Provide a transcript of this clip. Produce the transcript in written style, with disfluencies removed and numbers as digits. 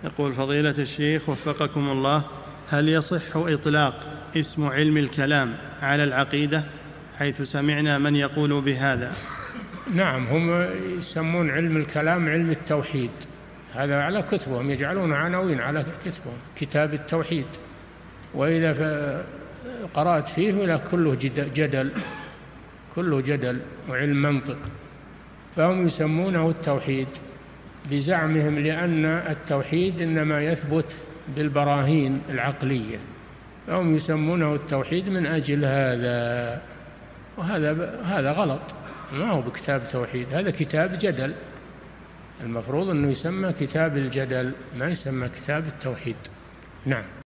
يقول فضيلة الشيخ وفقكم الله، هل يصح إطلاق اسم علم الكلام على العقيدة، حيث سمعنا من يقول بهذا؟ نعم، هم يسمون علم الكلام علم التوحيد، هذا على كتبهم، يجعلون عناوين على كتبهم، كتاب التوحيد، وإذا قرأت فيه ولا كله جدل وعلم منطق، فهم يسمونه التوحيد بزعمهم، لأن التوحيد إنما يثبت بالبراهين العقلية، فهم يسمونه التوحيد من أجل هذا، وهذا غلط، ما هو بكتاب توحيد، هذا كتاب جدل، المفروض أنه يسمى كتاب الجدل، ما يسمى كتاب التوحيد. نعم.